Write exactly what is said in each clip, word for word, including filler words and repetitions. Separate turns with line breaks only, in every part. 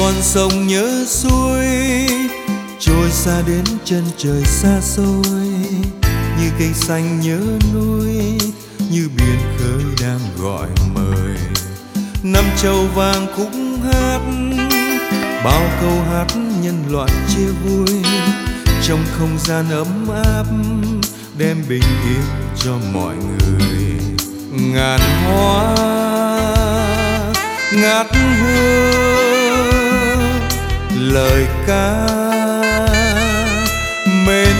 con sông nhớ xuôi trôi xa đến chân trời xa xôi, như cây xanh nhớ núi, như biển khơi đang gọi mời. Năm châu vàng khúc hát, bao câu hát nhân loại chia vui, trong không gian ấm áp đem bình yên cho mọi người. Ngàn hoa ngát hương, lời ca mến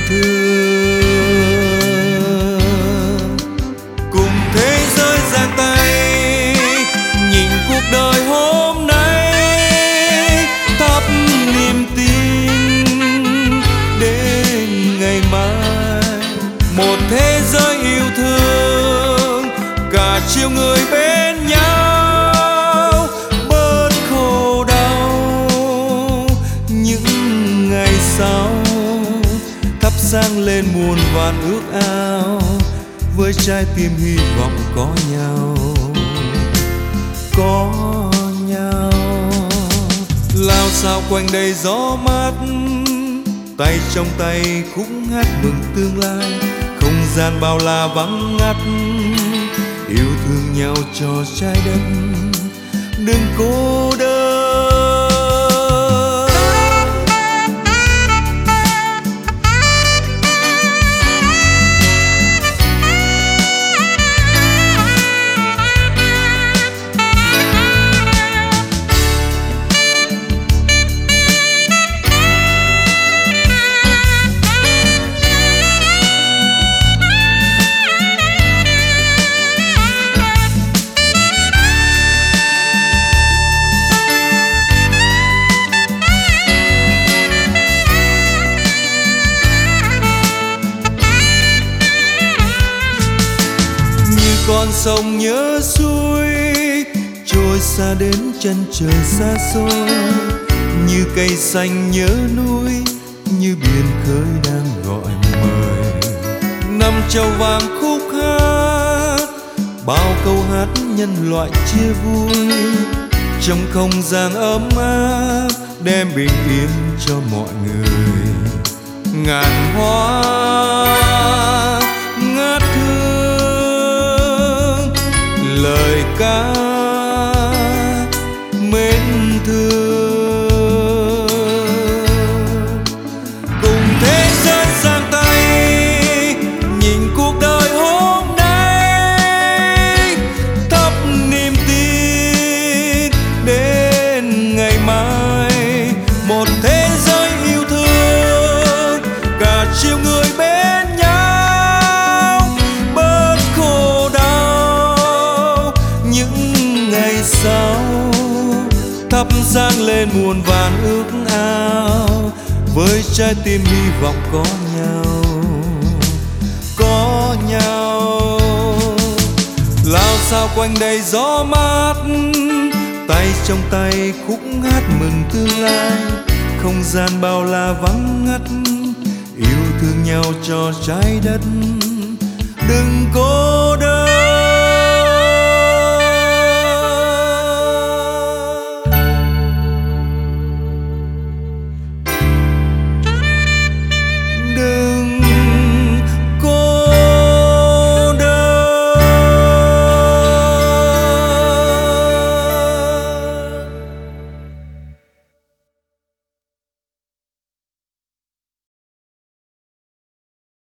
thương, cùng thế giới giang tay nhìn cuộc đời hôm nay, thắp niềm tin đến ngày mai. Một thế giới yêu thương, cả chiều người bên nhau, bớt khổ đau những ngày sau, thắp sáng lên muôn vàn ước ao, với trái tim hy vọng có nhau, có nhau. Lao sao quanh đây gió mát, tay trong tay khúc hát mừng tương lai, không gian bao la vắng ngắt, yêu thương nhau cho trái đất đừng cô đơn. Con sông nhớ xuôi trôi xa đến chân trời xa xôi, như cây xanh nhớ núi, như biển khơi đang gọi mời. Năm châu vàng khúc hát, bao câu hát nhân loại chia vui, trong không gian ấm áp đem bình yên cho mọi người. Ngàn hoa ngát hương, lời ca mến thương, cùng thế giới giang tay nhìn cuộc đời hôm nay, thắp niềm tin đến ngày mai. Một thế giới yêu thương, cả chiều người bên nhau, bớt khổ đau những ngày sau, thắp sáng lên muôn vàn ước ao, với trái tim hy vọng có nhau, có nhau. Lao sao quanh đây gió mát, tay trong tay khúc hát mừng tương lai, không gian bao la vắng ngắt, yêu thương nhau cho trái đất đừng cố